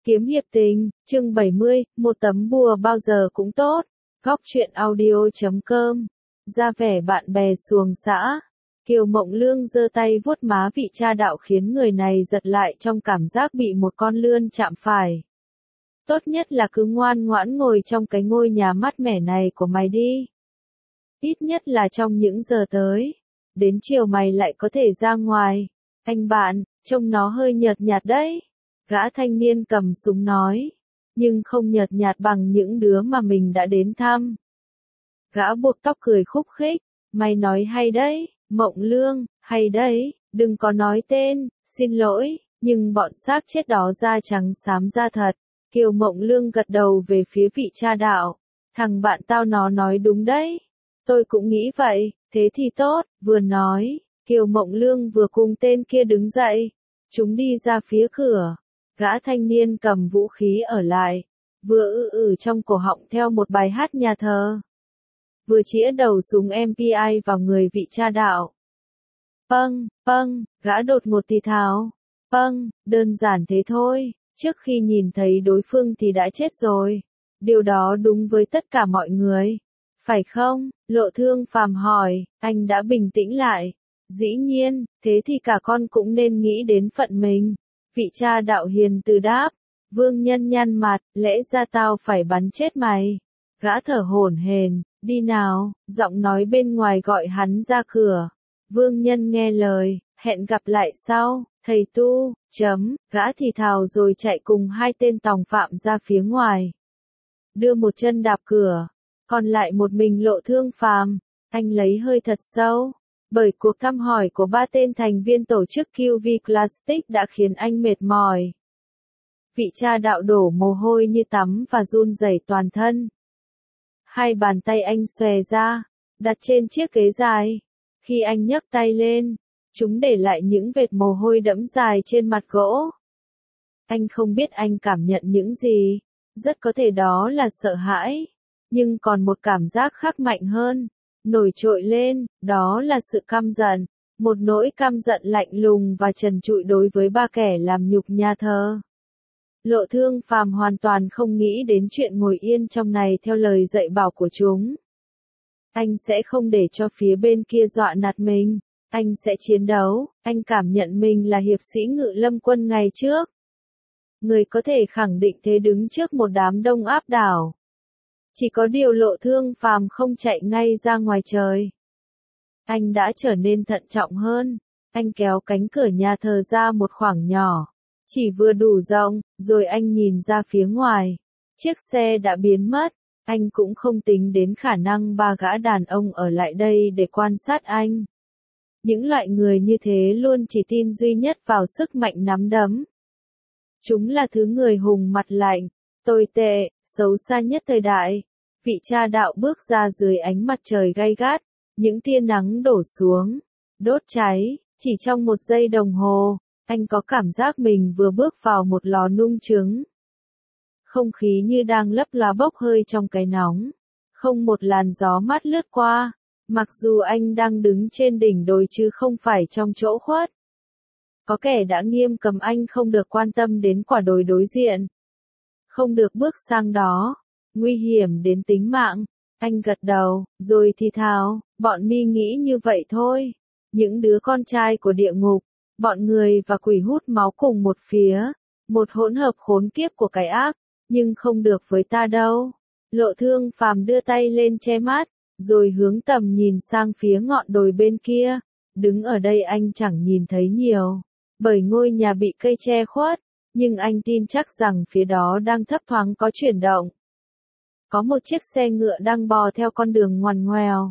Kiếm hiệp tình, chương 70, một tấm bùa bao giờ cũng tốt. Góc truyện audio.com. Ra vẻ bạn bè xuồng xã. Kiều Mộng Lương giơ tay vuốt má vị cha đạo khiến người này giật lại trong cảm giác bị một con lươn chạm phải. Tốt nhất là cứ ngoan ngoãn ngồi trong cái ngôi nhà mát mẻ này của mày đi. Ít nhất là trong những giờ tới. Đến chiều mày lại có thể ra ngoài. Anh bạn, trông nó hơi nhợt nhạt đấy. Gã thanh niên cầm súng nói, nhưng không nhợt nhạt bằng những đứa mà mình đã đến thăm. Gã buộc tóc cười khúc khích, mày nói hay đấy, Mộng Lương, hay đấy, đừng có nói tên, xin lỗi, nhưng bọn xác chết đó da trắng xám da thật. Kiều Mộng Lương gật đầu về phía vị cha đạo, thằng bạn tao nó nói đúng đấy, tôi cũng nghĩ vậy, thế thì tốt, vừa nói, Kiều Mộng Lương vừa cùng tên kia đứng dậy, chúng đi ra phía cửa. Gã thanh niên cầm vũ khí ở lại, vừa trong cổ họng theo một bài hát nhà thờ. Vừa chĩa đầu súng MPI vào người vị cha đạo. Pâng, gã đột ngột thì thào. Đơn giản thế thôi, trước khi nhìn thấy đối phương thì đã chết rồi. Điều đó đúng với tất cả mọi người. Phải không? Lộ Thương Phàm hỏi, anh đã bình tĩnh lại. Dĩ nhiên, thế thì cả con cũng nên nghĩ đến phận mình. Vị cha đạo hiền từ đáp, Vương Nhân nhăn mặt, lẽ ra tao phải bắn chết mày. Gã thở hổn hển, đi nào, giọng nói bên ngoài gọi hắn ra cửa. Vương Nhân nghe lời, hẹn gặp lại sau, thầy tu, gã thì thào rồi chạy cùng hai tên tòng phạm ra phía ngoài. Đưa một chân đạp cửa, còn lại một mình Lộ Thương Phàm, anh lấy hơi thật sâu. Bởi cuộc thăm hỏi của ba tên thành viên tổ chức QV Classic đã khiến anh mệt mỏi. Vị cha đạo đổ mồ hôi như tắm và run rẩy toàn thân. Hai bàn tay anh xòe ra, đặt trên chiếc ghế dài. Khi anh nhấc tay lên, chúng để lại những vệt mồ hôi đẫm dài trên mặt gỗ. Anh không biết anh cảm nhận những gì, rất có thể đó là sợ hãi, nhưng còn một cảm giác khác mạnh hơn. Nổi trội lên, đó là sự căm giận, một nỗi căm giận lạnh lùng và trần trụi đối với ba kẻ làm nhục nhà thờ. Lộ Thương Phàm hoàn toàn không nghĩ đến chuyện ngồi yên trong này theo lời dạy bảo của chúng. Anh sẽ không để cho phía bên kia dọa nạt mình, anh sẽ chiến đấu, anh cảm nhận mình là hiệp sĩ Ngự Lâm quân ngày trước. Người có thể khẳng định thế đứng trước một đám đông áp đảo. Chỉ có điều Lộ Thương Phàm không chạy ngay ra ngoài trời. Anh đã trở nên thận trọng hơn. Anh kéo cánh cửa nhà thờ ra một khoảng nhỏ, chỉ vừa đủ rộng, rồi anh nhìn ra phía ngoài. Chiếc xe đã biến mất. Anh cũng không tính đến khả năng ba gã đàn ông ở lại đây để quan sát anh. Những loại người như thế luôn chỉ tin duy nhất vào sức mạnh nắm đấm. Chúng là thứ người hùng mặt lạnh, tồi tệ, xấu xa nhất thời đại. Vị cha đạo bước ra dưới ánh mặt trời gay gắt, những tia nắng đổ xuống, đốt cháy, chỉ trong một giây đồng hồ, anh có cảm giác mình vừa bước vào một lò nung trứng. Không khí như đang lấp ló bốc hơi trong cái nóng, không một làn gió mát lướt qua, mặc dù anh đang đứng trên đỉnh đồi chứ không phải trong chỗ khuất. Có kẻ đã nghiêm cấm anh không được quan tâm đến quả đồi đối diện. Không được bước sang đó. Nguy hiểm đến tính mạng. Anh gật đầu, rồi thì thào, bọn mi nghĩ như vậy thôi. Những đứa con trai của địa ngục, bọn người và quỷ hút máu cùng một phía. Một hỗn hợp khốn kiếp của cái ác, nhưng không được với ta đâu. Lộ Thương Phàm đưa tay lên che mắt, rồi hướng tầm nhìn sang phía ngọn đồi bên kia. Đứng ở đây anh chẳng nhìn thấy nhiều, bởi ngôi nhà bị cây che khuất, nhưng anh tin chắc rằng phía đó đang thấp thoáng có chuyển động. Có một chiếc xe ngựa đang bò theo con đường ngoằn ngoèo.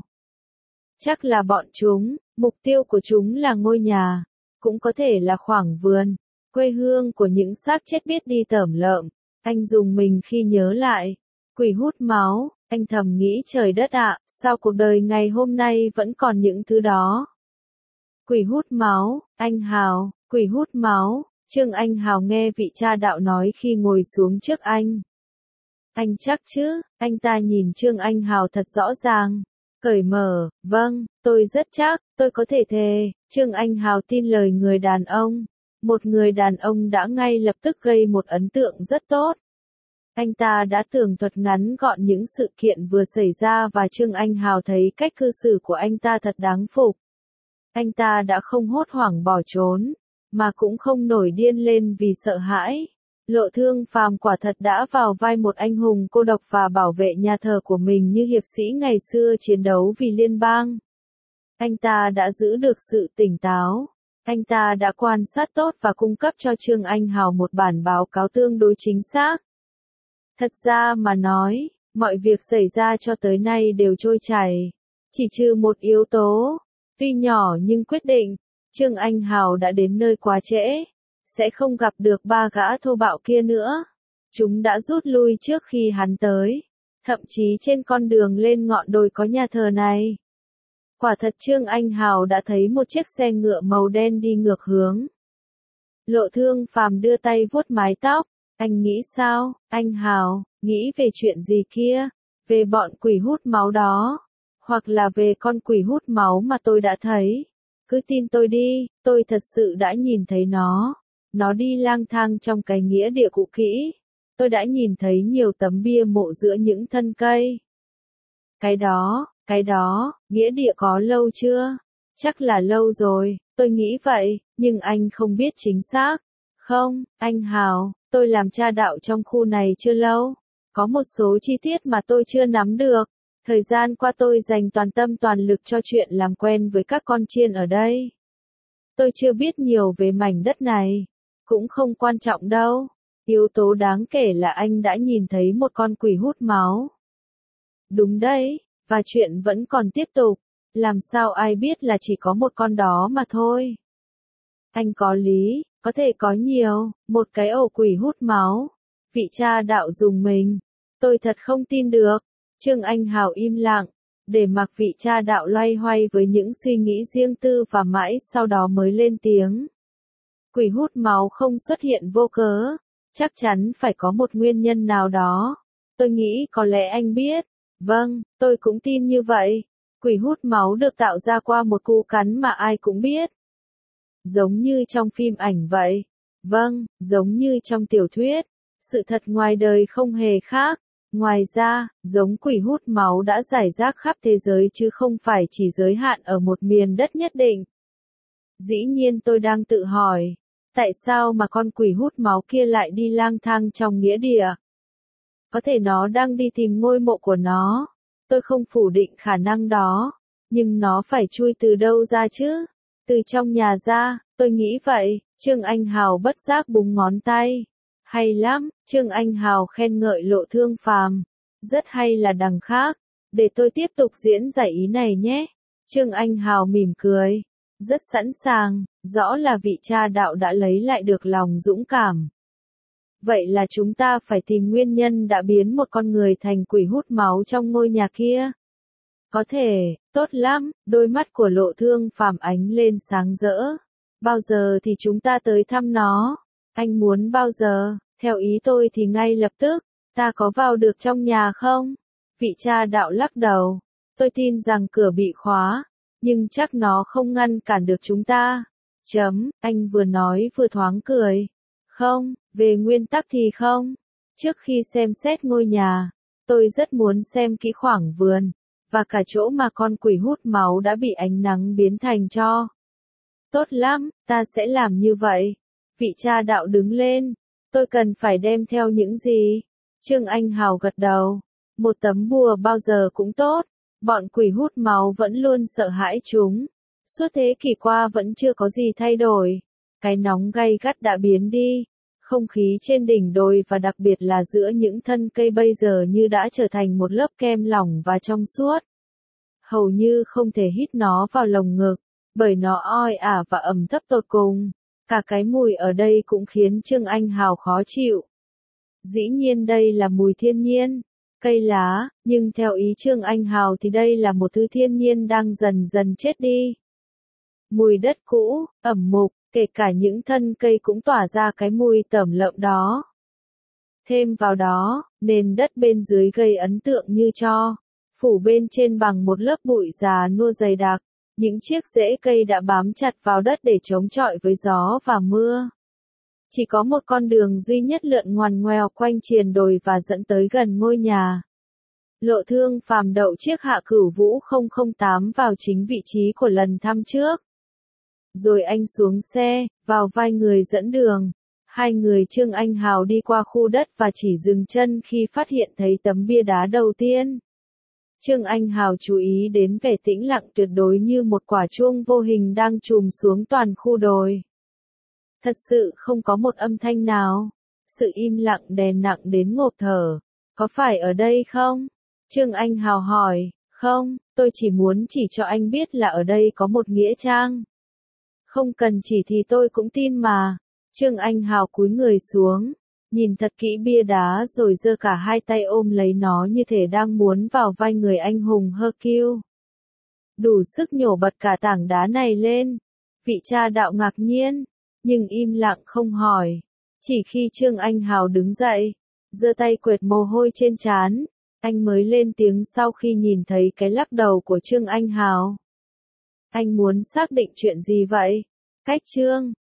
Chắc là bọn chúng, mục tiêu của chúng là ngôi nhà, cũng có thể là khoảng vườn, quê hương của những xác chết biết đi tởm lợm. Anh rùng mình khi nhớ lại. Quỷ hút máu, anh thầm nghĩ trời đất ạ, sao cuộc đời ngày hôm nay vẫn còn những thứ đó. Quỷ hút máu, anh Hào, quỷ hút máu, Trương Anh Hào nghe vị cha đạo nói khi ngồi xuống trước anh. Anh chắc chứ, anh ta nhìn Trương Anh Hào thật rõ ràng. Cởi mở, vâng, tôi rất chắc, tôi có thể thề. Trương Anh Hào tin lời người đàn ông. Một người đàn ông đã ngay lập tức gây một ấn tượng rất tốt. Anh ta đã tường thuật ngắn gọn những sự kiện vừa xảy ra và Trương Anh Hào thấy cách cư xử của anh ta thật đáng phục. Anh ta đã không hốt hoảng bỏ trốn, mà cũng không nổi điên lên vì sợ hãi. Lộ Thương Phàm quả thật đã vào vai một anh hùng cô độc và bảo vệ nhà thờ của mình như hiệp sĩ ngày xưa chiến đấu vì liên bang. Anh ta đã giữ được sự tỉnh táo. Anh ta đã quan sát tốt và cung cấp cho Trương Anh Hào một bản báo cáo tương đối chính xác. Thật ra mà nói, mọi việc xảy ra cho tới nay đều trôi chảy. Chỉ trừ một yếu tố, tuy nhỏ nhưng quyết định, Trương Anh Hào đã đến nơi quá trễ. Sẽ không gặp được ba gã thô bạo kia nữa. Chúng đã rút lui trước khi hắn tới. Thậm chí trên con đường lên ngọn đồi có nhà thờ này. Quả thật Trương Anh Hào đã thấy một chiếc xe ngựa màu đen đi ngược hướng. Lộ Thương Phàm đưa tay vuốt mái tóc. Anh nghĩ sao, anh Hào, nghĩ về chuyện gì kia? Về bọn quỷ hút máu đó? Hoặc là về con quỷ hút máu mà tôi đã thấy? Cứ tin tôi đi, tôi thật sự đã nhìn thấy nó. Nó đi lang thang trong cái nghĩa địa cũ kỹ. Tôi đã nhìn thấy nhiều tấm bia mộ giữa những thân cây. Cái đó, nghĩa địa có lâu chưa? Chắc là lâu rồi, tôi nghĩ vậy, nhưng anh không biết chính xác. Không, anh Hào, tôi làm cha đạo trong khu này chưa lâu. Có một số chi tiết mà tôi chưa nắm được. Thời gian qua tôi dành toàn tâm toàn lực cho chuyện làm quen với các con chiên ở đây. Tôi chưa biết nhiều về mảnh đất này. Cũng không quan trọng đâu. Yếu tố đáng kể là anh đã nhìn thấy một con quỷ hút máu. Đúng đấy, và chuyện vẫn còn tiếp tục. Làm sao ai biết là chỉ có một con đó mà thôi. Anh có lý, có thể có nhiều, một cái ổ quỷ hút máu. Vị cha đạo dùng mình. Tôi thật không tin được. Trương Anh Hào im lặng, để mặc vị cha đạo loay hoay với những suy nghĩ riêng tư và mãi sau đó mới lên tiếng. Quỷ hút máu không xuất hiện vô cớ, chắc chắn phải có một nguyên nhân nào đó. Tôi nghĩ có lẽ anh biết. Vâng, tôi cũng tin như vậy. Quỷ hút máu được tạo ra qua một cú cắn mà ai cũng biết. Giống như trong phim ảnh vậy. Vâng, giống như trong tiểu thuyết. Sự thật ngoài đời không hề khác. Ngoài ra, giống quỷ hút máu đã rải rác khắp thế giới chứ không phải chỉ giới hạn ở một miền đất nhất định. Dĩ nhiên tôi đang tự hỏi, tại sao mà con quỷ hút máu kia lại đi lang thang trong nghĩa địa? Có thể nó đang đi tìm ngôi mộ của nó. Tôi không phủ định khả năng đó. Nhưng nó phải chui từ đâu ra chứ? Từ trong nhà ra, tôi nghĩ vậy. Trương Anh Hào bất giác búng ngón tay. Hay lắm, Trương Anh Hào khen ngợi Lộ Thương Phàm. Rất hay là đằng khác. Để tôi tiếp tục diễn giải ý này nhé. Trương Anh Hào mỉm cười. Rất sẵn sàng, rõ là vị cha đạo đã lấy lại được lòng dũng cảm. Vậy là chúng ta phải tìm nguyên nhân đã biến một con người thành quỷ hút máu trong ngôi nhà kia. Có thể, tốt lắm, đôi mắt của Lộ Thương Phàm ánh lên sáng rỡ. Bao giờ thì chúng ta tới thăm nó? Anh muốn bao giờ? Theo ý tôi thì ngay lập tức. Ta có vào được trong nhà không? Vị cha đạo lắc đầu. Tôi tin rằng cửa bị khóa, nhưng chắc nó không ngăn cản được chúng ta. Anh vừa nói vừa thoáng cười. Không, về nguyên tắc thì không. Trước khi xem xét ngôi nhà, tôi rất muốn xem kỹ khoảng vườn, và cả chỗ mà con quỷ hút máu đã bị ánh nắng biến thành tro. Tốt lắm, ta sẽ làm như vậy. Vị cha đạo đứng lên. Tôi cần phải đem theo những gì? Trương Anh Hào gật đầu. Một tấm bùa bao giờ cũng tốt. Bọn quỷ hút máu vẫn luôn sợ hãi chúng. Suốt thế kỷ qua vẫn chưa có gì thay đổi. Cái nóng gay gắt đã biến đi. Không khí trên đỉnh đồi và đặc biệt là giữa những thân cây bây giờ như đã trở thành một lớp kem lỏng và trong suốt. Hầu như không thể hít nó vào lồng ngực, bởi nó oi ả và ẩm thấp tột cùng. Cả cái mùi ở đây cũng khiến Trương Anh Hào khó chịu. Dĩ nhiên đây là mùi thiên nhiên, cây lá, nhưng theo ý Trương Anh Hào thì đây là một thứ thiên nhiên đang dần dần chết đi. Mùi đất cũ, ẩm mục, kể cả những thân cây cũng tỏa ra cái mùi tởm lợm đó. Thêm vào đó, nền đất bên dưới gây ấn tượng như tro, phủ bên trên bằng một lớp bụi già nua dày đặc. Những chiếc rễ cây đã bám chặt vào đất để chống chọi với gió và mưa. Chỉ có một con đường duy nhất lượn ngoằn ngoèo quanh triền đồi và dẫn tới gần ngôi nhà. Lộ Thương Phàm đậu chiếc Hạ Cửu Vũ 008 vào chính vị trí của lần thăm trước. Rồi anh xuống xe, vào vai người dẫn đường. Hai người Trương Anh Hào đi qua khu đất và chỉ dừng chân khi phát hiện thấy tấm bia đá đầu tiên. Trương Anh Hào chú ý đến vẻ tĩnh lặng tuyệt đối như một quả chuông vô hình đang trùm xuống toàn khu đồi. Thật sự không có một âm thanh nào. Sự im lặng đè nặng đến ngộp thở. Có phải ở đây không? Trương Anh Hào hỏi. Không, tôi chỉ muốn chỉ cho anh biết là ở đây có một nghĩa trang. Không cần chỉ thì tôi cũng tin mà. Trương Anh Hào cúi người xuống, nhìn thật kỹ bia đá rồi giơ cả hai tay ôm lấy nó như thể đang muốn vào vai người anh hùng Hercule. Đủ sức nhổ bật cả tảng đá này lên. Vị cha đạo ngạc nhiên, nhưng im lặng không hỏi. Chỉ khi Trương Anh Hào đứng dậy, giơ tay quệt mồ hôi trên trán, anh mới lên tiếng sau khi nhìn thấy cái lắc đầu của Trương Anh Hào. Anh muốn xác định chuyện gì vậy? Cách Trương